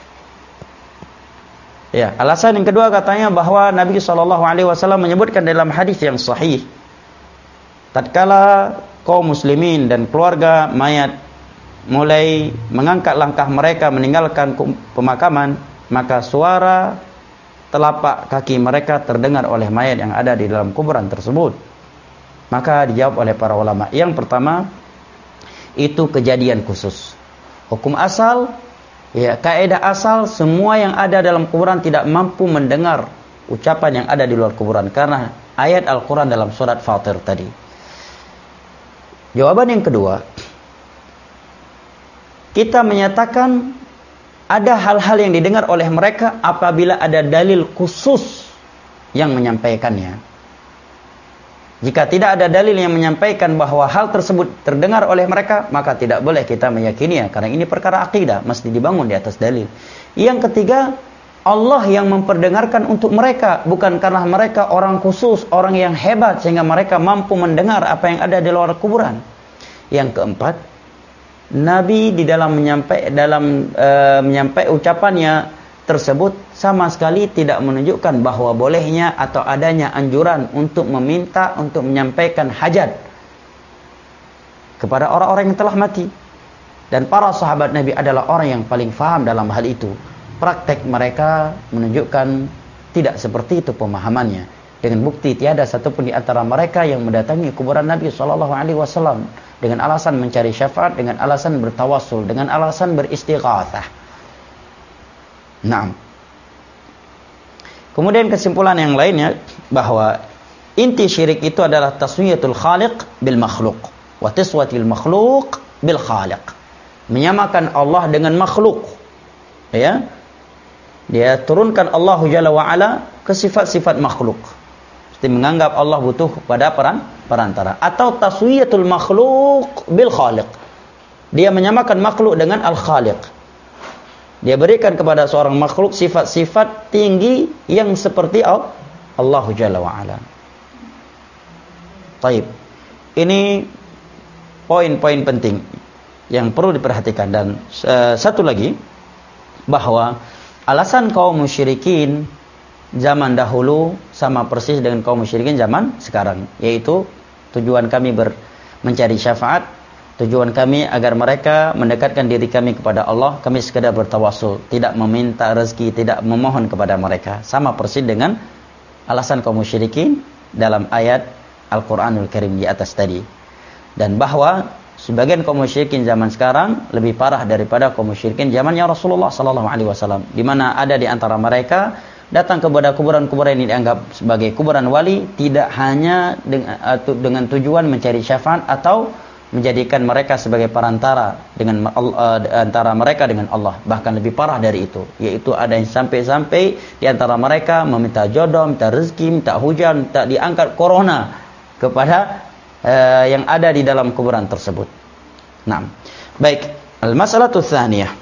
Ya, alasan yang kedua katanya bahwa Nabi sallallahu alaihi wasallam menyebutkan dalam hadis yang sahih, tatkala kaum muslimin dan keluarga mayat mulai mengangkat langkah mereka meninggalkan pemakaman, maka suara telapak kaki mereka terdengar oleh mayat yang ada di dalam kuburan tersebut. Maka dijawab oleh para ulama, yang pertama itu kejadian khusus. Hukum asal, ya, kaidah asal, semua yang ada dalam kuburan tidak mampu mendengar ucapan yang ada di luar kuburan karena ayat Al-Quran dalam surat Fatir tadi. Jawaban yang kedua, kita menyatakan ada hal-hal yang didengar oleh mereka apabila ada dalil khusus yang menyampaikannya. Jika tidak ada dalil yang menyampaikan bahwa hal tersebut terdengar oleh mereka, maka tidak boleh kita meyakininya. Karena ini perkara akidah, mesti dibangun di atas dalil. Yang ketiga, Allah yang memperdengarkan untuk mereka. Bukan karena mereka orang khusus, orang yang hebat, sehingga mereka mampu mendengar apa yang ada di luar kuburan. Yang keempat, Nabi di dalam menyampai, dalam e, menyampai ucapannya tersebut sama sekali tidak menunjukkan bahwa bolehnya atau adanya anjuran untuk meminta, untuk menyampaikan hajat kepada orang-orang yang telah mati. Dan para sahabat Nabi adalah orang yang paling faham dalam hal itu. Praktek mereka menunjukkan tidak seperti itu pemahamannya. Dengan bukti tiada satupun di antara mereka yang mendatangi kuburan Nabi shallallahu alaihi wasallam dengan alasan mencari syafaat, dengan alasan bertawassul, dengan alasan beristighatsah. Nah, kemudian kesimpulan yang lainnya bahwa inti syirik itu adalah taswiyatul khaliq bil makhluk wa tiswatil makhluk bil khaliq. Menyamakan Allah dengan makhluk. Ya. Dia turunkan Allah Jalla wa Ala ke sifat-sifat makhluk. Seperti menganggap Allah butuh pada peran perantara, atau taswiyatul makhluk bil khaliq. Dia menyamakan makhluk dengan al-khaliq. Dia berikan kepada seorang makhluk sifat-sifat tinggi yang seperti Allah Jalla wa Ala. Baik. Ini poin-poin penting yang perlu diperhatikan. Dan uh, satu lagi, bahwa alasan kaum musyrikin zaman dahulu sama persis dengan kaum musyrikin zaman sekarang, yaitu tujuan kami ber, mencari syafaat, tujuan kami agar mereka mendekatkan diri kami kepada Allah, kami sekadar bertawasul, tidak meminta rezeki, tidak memohon kepada mereka. Sama persis dengan alasan kaum musyrikin dalam ayat Al-Quranul Karim di atas tadi. Dan bahwa sebagian kaum musyrikin zaman sekarang lebih parah daripada kaum musyrikin zamannya Rasulullah sallallahu alaihi wasallam, di mana ada di antara mereka datang kepada kuburan-kuburan yang dianggap sebagai kuburan wali, tidak hanya dengan, dengan tujuan mencari syafaat atau menjadikan mereka sebagai perantara dengan uh, antara mereka dengan Allah. Bahkan lebih parah dari itu, yaitu ada yang sampai-sampai di antara mereka meminta jodoh, minta rezeki, minta hujan, minta diangkat corona kepada uh, yang ada di dalam kuburan tersebut. Nah, baik, al-mas'alatu tsaniyah.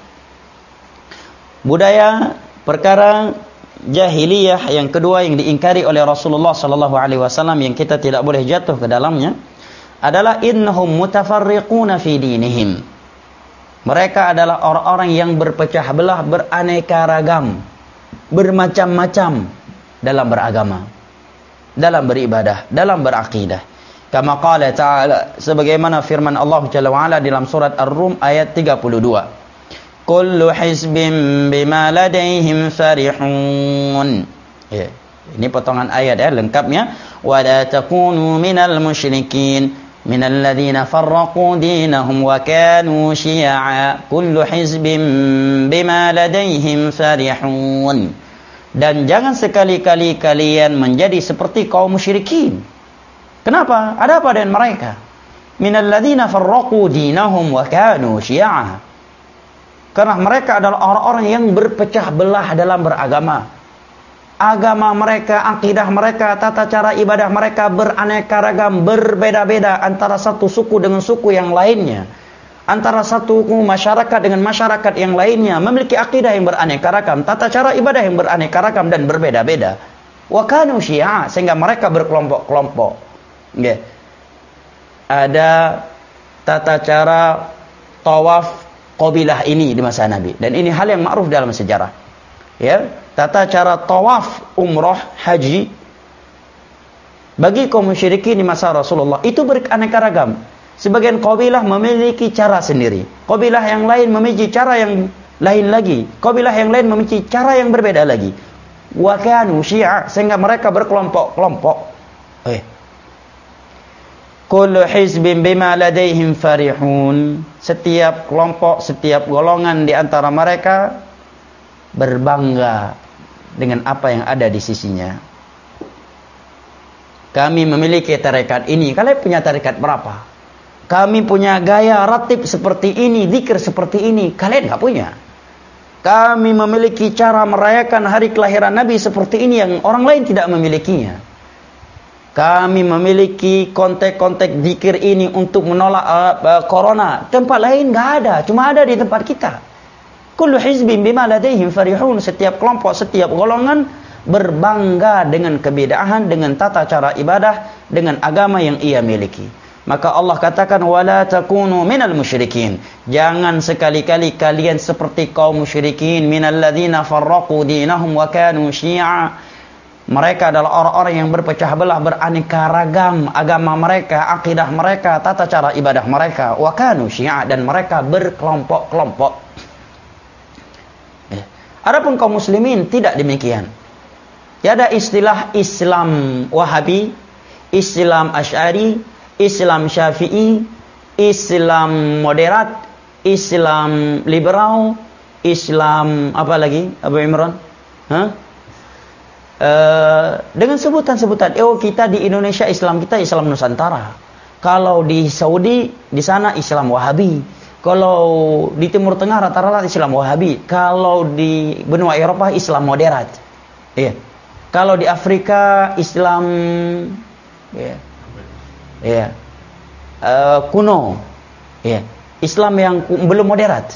Budaya perkara jahiliyah yang kedua yang diingkari oleh Rasulullah sallallahu alaihi wasallam, yang kita tidak boleh jatuh ke dalamnya, adalah innahum mutafarriquna fi dinihim. Mereka adalah orang-orang yang berpecah belah, beraneka ragam, bermacam-macam dalam beragama, dalam beribadah, dalam berakidah. Kama qala ta'ala, sebagaimana firman Allah Jalla wa Ala dalam surat Ar-Rum ayat tiga puluh dua. Kullu hizbin bima ladaihim farihun. Ya, ini potongan ayat ya, lengkapnya. Wa la takunu minal musyrikin minal ladzina farraqu dinahum wa kanu syi'a. Kullu hizbin bima ladaihim farihun. Dan jangan sekali-kali kalian menjadi seperti kaum musyrikin. Kenapa? Ada apa dengan mereka? Minal ladzina farraqu dinahum wa kanu syi'a. Karena mereka adalah orang-orang yang berpecah belah dalam beragama. Agama mereka, akidah mereka, tata cara ibadah mereka beraneka ragam, berbeda-beda antara satu suku dengan suku yang lainnya. Antara satu masyarakat dengan masyarakat yang lainnya, memiliki akidah yang beraneka ragam, tata cara ibadah yang beraneka ragam dan berbeda-beda. Wa kanu syi'a, sehingga mereka berkelompok-kelompok. Okay. Ada tata cara tawaf qabilah ini di masa Nabi, dan ini hal yang ma'ruf dalam sejarah. Ya, tata cara tawaf umrah haji bagi kaum musyrikin di masa Rasulullah itu beraneka ragam. Sebagian qabilah memiliki cara sendiri, qabilah yang lain memiliki cara yang lain lagi, qabilah yang lain memiliki cara yang berbeda lagi. Wa kanu syi'a, sehingga mereka berkelompok-kelompok. Eh Kullu hizbin bima ladaihim farihun. Setiap kelompok, setiap golongan di antara mereka berbangga dengan apa yang ada di sisinya. Kami memiliki tarekat ini. Kalian punya tarekat berapa? Kami punya gaya ratib seperti ini, zikir seperti ini. Kalian nggak punya. Kami memiliki cara merayakan hari kelahiran Nabi seperti ini yang orang lain tidak memilikinya. Kami memiliki kontek-kontek zikir ini untuk menolak uh, uh, corona. Tempat lain nggak ada, cuma ada di tempat kita. Kullu hizbin bima ladaihim farihun. Setiap kelompok, setiap golongan berbangga dengan kebedaan, dengan tata cara ibadah, dengan agama yang ia miliki. Maka Allah katakan, wala takunu minal musyrikin. Jangan sekali-kali kalian seperti kaum musyrikin, minal ladzina farraqu dinahum wa kanu syi'a. Mereka adalah orang-orang yang berpecah belah, beraneka ragam agama mereka, akidah mereka, tata cara ibadah mereka. Wa kanu syi'a, dan mereka berkelompok-kelompok. Ya. Adapun kaum muslimin tidak demikian. Tiada istilah Islam Wahabi, Islam Asy'ari, Islam Syafi'i, Islam moderat, Islam liberal, Islam apa lagi? Abu Imran? Hah? uh, dengan sebutan-sebutan. Oh, kita di Indonesia Islam kita Islam Nusantara. Kalau di Saudi di sana Islam Wahabi. Kalau di Timur Tengah rata-rata Islam Wahabi. Kalau di benua Eropa Islam moderat. Iya. Kalau di Afrika Islam iya. Iya. Uh, kuno. Iya. Islam yang belum moderat.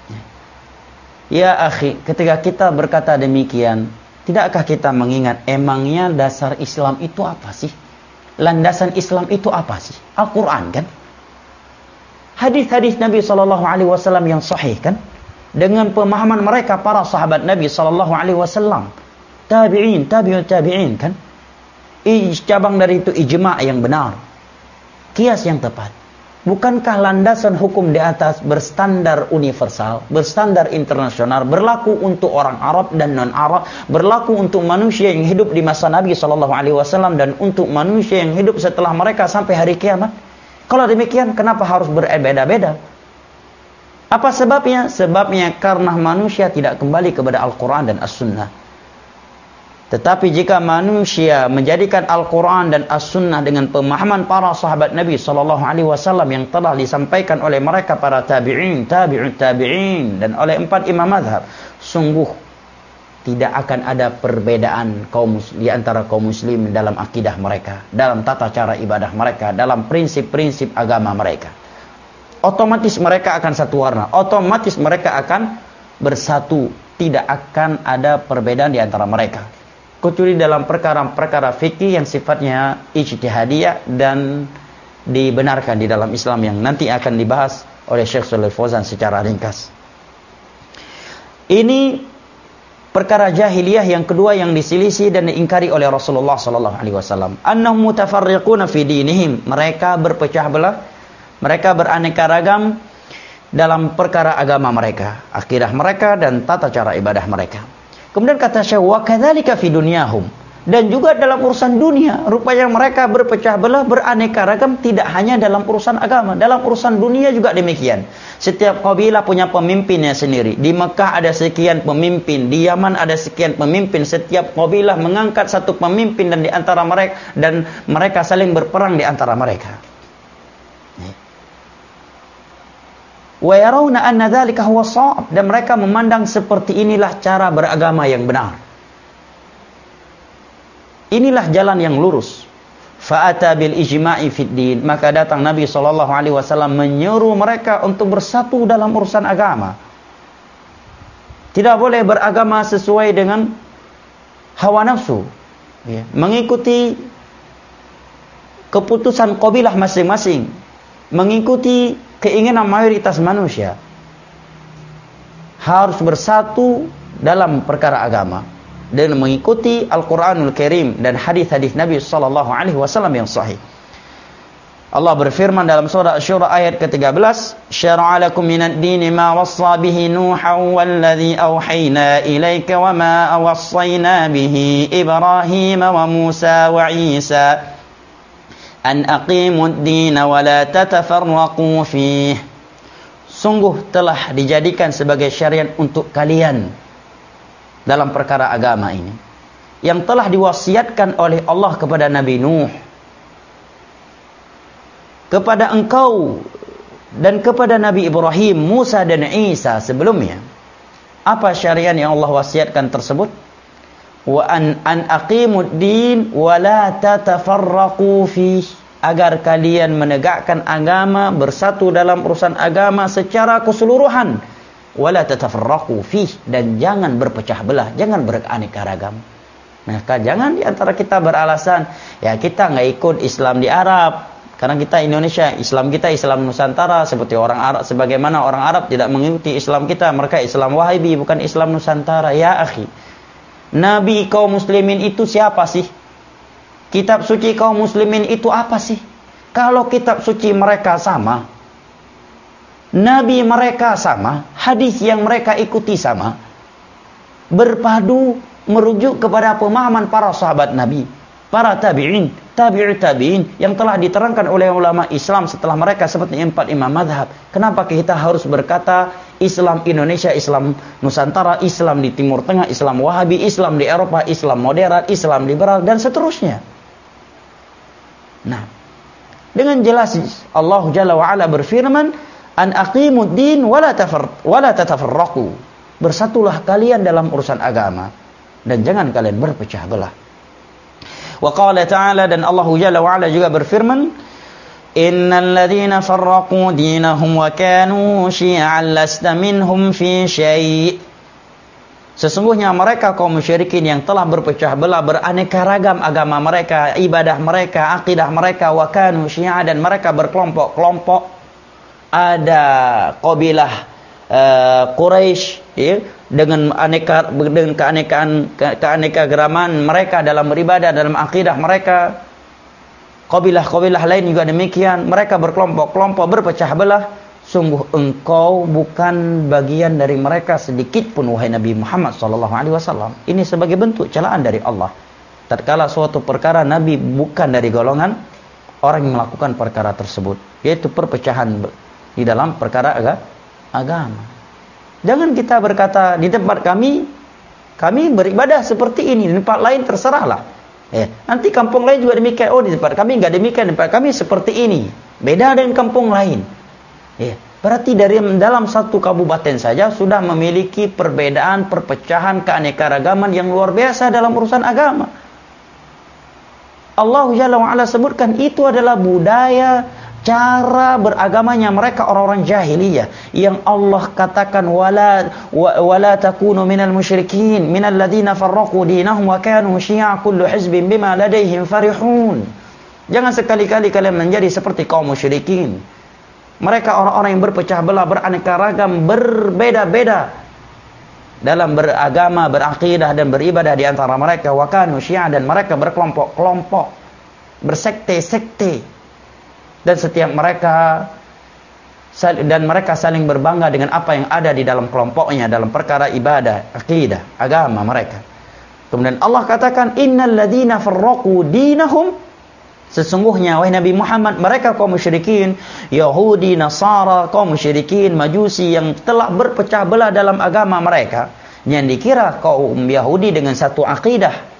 Ya akhi, ketika kita berkata demikian, tidakkah kita mengingat emangnya dasar Islam itu apa sih? Landasan Islam itu apa sih? Al-Quran kan? Hadis-hadis Nabi shallallahu alaihi wasallam yang sahih kan? Dengan pemahaman mereka para sahabat Nabi shallallahu alaihi wasallam, tabi'in, tabi'ut tabi'in kan? Cabang dari itu ijma' yang benar, kias yang tepat. Bukankah landasan hukum di atas berstandar universal, berstandar internasional, berlaku untuk orang Arab dan non-Arab, berlaku untuk manusia yang hidup di masa Nabi shallallahu alaihi wasallam dan untuk manusia yang hidup setelah mereka sampai hari kiamat? Kalau demikian, kenapa harus berbeda-beda? Apa sebabnya? Sebabnya karena manusia tidak kembali kepada Al-Quran dan As-Sunnah. Tetapi jika manusia menjadikan Al-Quran dan As-Sunnah dengan pemahaman para sahabat Nabi shallallahu alaihi wasallam yang telah disampaikan oleh mereka para tabi'in, tabi'ut tabi'in, dan oleh empat imam mazhab, sungguh tidak akan ada perbedaan kaum di antara kaum muslim dalam akidah mereka, dalam tata cara ibadah mereka, dalam prinsip-prinsip agama mereka. Otomatis mereka akan satu warna, otomatis mereka akan bersatu, tidak akan ada perbedaan di antara mereka. Kecuali dalam perkara-perkara fikih yang sifatnya ijtihadiyah dan dibenarkan di dalam Islam yang nanti akan dibahas oleh Syekh Shalih Fauzan secara ringkas. Ini perkara jahiliyah yang kedua yang diselisih dan diingkari oleh Rasulullah sallallahu alaihi wasallam. Annahum mutafarriquna fi dinihim. Mereka berpecah belah, mereka beraneka ragam dalam perkara agama mereka, akidah mereka dan tata cara ibadah mereka. Kemudian kata Syekh, wa kadzalika fi dunyahum, dan juga dalam urusan dunia, rupanya mereka berpecah belah, beraneka ragam, tidak hanya dalam urusan agama, dalam urusan dunia juga demikian. Setiap kabilah punya pemimpinnya sendiri. Di Mekah ada sekian pemimpin, di Yaman ada sekian pemimpin. Setiap kabilah mengangkat satu pemimpin dan di antara mereka dan mereka saling berperang di antara mereka. Wa yarawna anna dzalika huwa shawab, dan mereka memandang seperti inilah cara beragama yang benar. Inilah jalan yang lurus. Fa ata bil ijma'i fid din, maka datang Nabi sallallahu alaihi wasallam menyuruh mereka untuk bersatu dalam urusan agama. Tidak boleh beragama sesuai dengan hawa nafsu, ya, mengikuti keputusan kabilah masing-masing, mengikuti keinginan mayoritas manusia. Harus bersatu dalam perkara agama dan mengikuti Al-Quranul Karim dan hadis-hadis Nabi sallallahu alaihi wasallam yang sahih. Allah berfirman dalam surah Asy-Syura ayat ke tiga belas, "Syara'a lakum minad dini ma wassa bihi Nuhan walladzi auhayna ilaika wa ma wassayna bihi Ibrahim wa Musa wa Isa an aqimud dina wa la tatafarraqu fih." Sungguh telah dijadikan sebagai syariat untuk kalian dalam perkara agama ini yang telah diwasiatkan oleh Allah kepada Nabi Nuh, kepada engkau dan kepada Nabi Ibrahim, Musa dan Isa sebelumnya. Apa syariat yang Allah wasiatkan tersebut? Wa an an aqimud din wa la tatafarraqu fi, agar kalian menegakkan agama, bersatu dalam urusan agama secara keseluruhan. Wa la tatafarraqu fi, dan jangan berpecah belah, jangan beraneka ragam. Maka jangan di antara kita beralasan, ya kita enggak ikut Islam di Arab karena kita Indonesia, Islam kita Islam Nusantara, seperti orang Arab, sebagaimana orang Arab tidak mengikuti Islam kita, mereka Islam Wahabi bukan Islam Nusantara. Ya akhi, Nabi kaum muslimin itu siapa sih? Kitab suci kaum muslimin itu apa sih? Kalau kitab suci mereka sama, Nabi mereka sama, hadis yang mereka ikuti sama, berpadu merujuk kepada pemahaman para sahabat Nabi, para tabi'in, tabi'ut tabi'in yang telah diterangkan oleh ulama Islam setelah mereka seperti empat imam mazhab. Kenapa kita harus berkata Islam Indonesia, Islam Nusantara, Islam di Timur Tengah, Islam Wahabi, Islam di Eropa, Islam moderat, Islam liberal, dan seterusnya. Nah, dengan jelas Allah Jalla wa'ala berfirman, an aqimud din wala tafar wala tatafarraqu. Bersatulah kalian dalam urusan agama dan jangan kalian berpecah belah. Wa qala ta'ala, dan Allah Jalla wa'ala juga berfirman, innal ladzina farraqu dinahum wa kanu syi'an lasta minhum fi syai'. Sesungguhnya mereka kaum musyrikin yang telah berpecah belah, beraneka ragam agama mereka, ibadah mereka, akidah mereka, wa kanu syi'a, dan mereka berkelompok-kelompok. Ada kabilah uh, Quraisy, ya, dengan aneka dengan keanekaan ke, keanekaragaman mereka dalam beribadah, dalam akidah mereka. Kabilah-kabilah lain juga demikian, mereka berkelompok-kelompok, berpecah belah. Sungguh engkau bukan bagian dari mereka sedikit pun, wahai Nabi Muhammad sallallahu alaihi wasallam. Ini sebagai bentuk celaan dari Allah. Tatkala suatu perkara Nabi bukan dari golongan orang yang melakukan perkara tersebut, yaitu perpecahan di dalam perkara agama. Jangan kita berkata di tempat kami kami beribadah seperti ini, di tempat lain terserahlah. Ya, nanti kampung lain juga demikian. Oh, di tempat kami enggak demikian, di tempat kami seperti ini. Beda dengan kampung lain. Ya, berarti dari dalam satu kabupaten saja sudah memiliki perbedaan, perpecahan, keanekaragaman yang luar biasa dalam urusan agama. Allah Jalla wa'ala sebutkan itu adalah budaya, cara beragamanya mereka orang-orang jahiliyah, yang Allah katakan wala wala takunu minal musyrikin minal ladzina farraqu dinahum wa kanu syi'a kullu hizbin bima ladaihim farihun. Jangan sekali-kali kalian menjadi seperti kaum musyrikin. Mereka orang-orang yang berpecah belah, beraneka ragam, berbeda-beda dalam beragama, berakidah dan beribadah di antara mereka. Wa kanu syi'a, dan mereka berkelompok-kelompok, bersekte-sekte. Dan setiap mereka dan mereka saling berbangga dengan apa yang ada di dalam kelompoknya dalam perkara ibadah, akidah, agama mereka. Kemudian Allah katakan innal ladzina farraqu dinahum, sesungguhnya wahai Nabi Muhammad mereka kaum musyrikin, Yahudi, Nasara, kaum musyrikin, Majusi yang telah berpecah belah dalam agama mereka, yang dikira kaum Yahudi dengan satu akidah.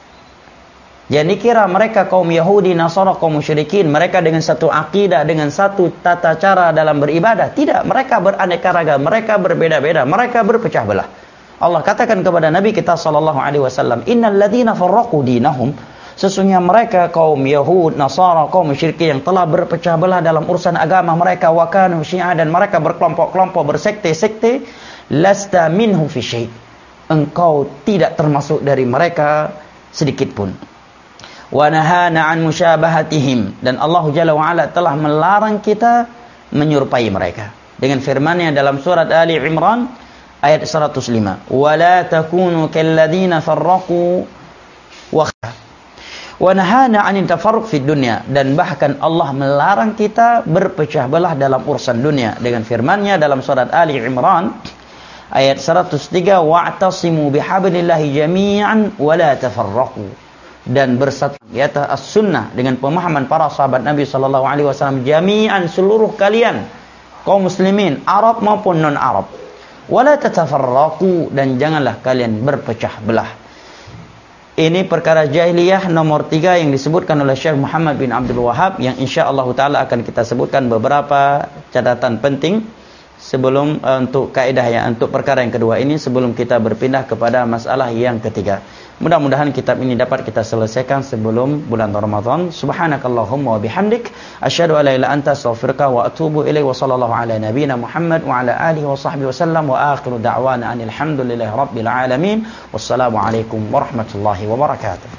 Jangan dikira mereka kaum Yahudi, Nasara, kaum musyrikin, mereka dengan satu akidah, dengan satu tata cara dalam beribadah. Tidak, mereka beraneka ragam, mereka berbeda-beda, mereka berpecah belah. Allah katakan kepada Nabi kita sallallahu alaihi wasallam, innal ladzina farraqu dinahum, sesungguhnya mereka kaum Yahud, Nasara, kaum musyrikin yang telah berpecah belah dalam urusan agama mereka, wa kanu syi'a, dan mereka berkelompok-kelompok, bersekte-sekte, lasta minhum fi syai', engkau tidak termasuk dari mereka sedikit pun. Wa nahana an musyabahatihim, dan Allah Jalla wa'ala telah melarang kita menyerupai mereka dengan firman-Nya dalam surat Ali Imran ayat seratus lima, wa la takunu kalladzina farraqu wa wa nahana 'anil tafarruq fid dunya, dan bahkan Allah melarang kita berpecah belah dalam urusan dunia dengan firman-Nya dalam surat Ali Imran ayat seratus tiga, wa'tasimu bihablillahi jami'an wa la tafarraqu, dan bersatu di atas as-sunnah dengan pemahaman para sahabat Nabi sallallahu alaihi wasallam, jami'an, seluruh kalian kaum muslimin Arab maupun non-Arab, wala tatafarraqu, dan janganlah kalian berpecah belah. Ini perkara jahiliyah nomor tiga yang disebutkan oleh Syekh Muhammad bin Abdul Wahhab, yang insyaallah taala akan kita sebutkan beberapa catatan penting sebelum uh, untuk kaidah ya, untuk perkara yang kedua ini, sebelum kita berpindah kepada masalah yang ketiga. Mudah-mudahan kitab ini dapat kita selesaikan sebelum bulan Ramadan. Subhanakallahumma wa bihamdik, asyhadu an la ilaha illa anta, astaghfiruka wa atubu ilaik, wa sallallahu ala nabiyyina Muhammad wa ala alihi wa sahbihi wasallam, wa akhiru da'wana alhamdulillahi rabbil alamin. Wassalamu alaikum warahmatullahi wabarakatuh.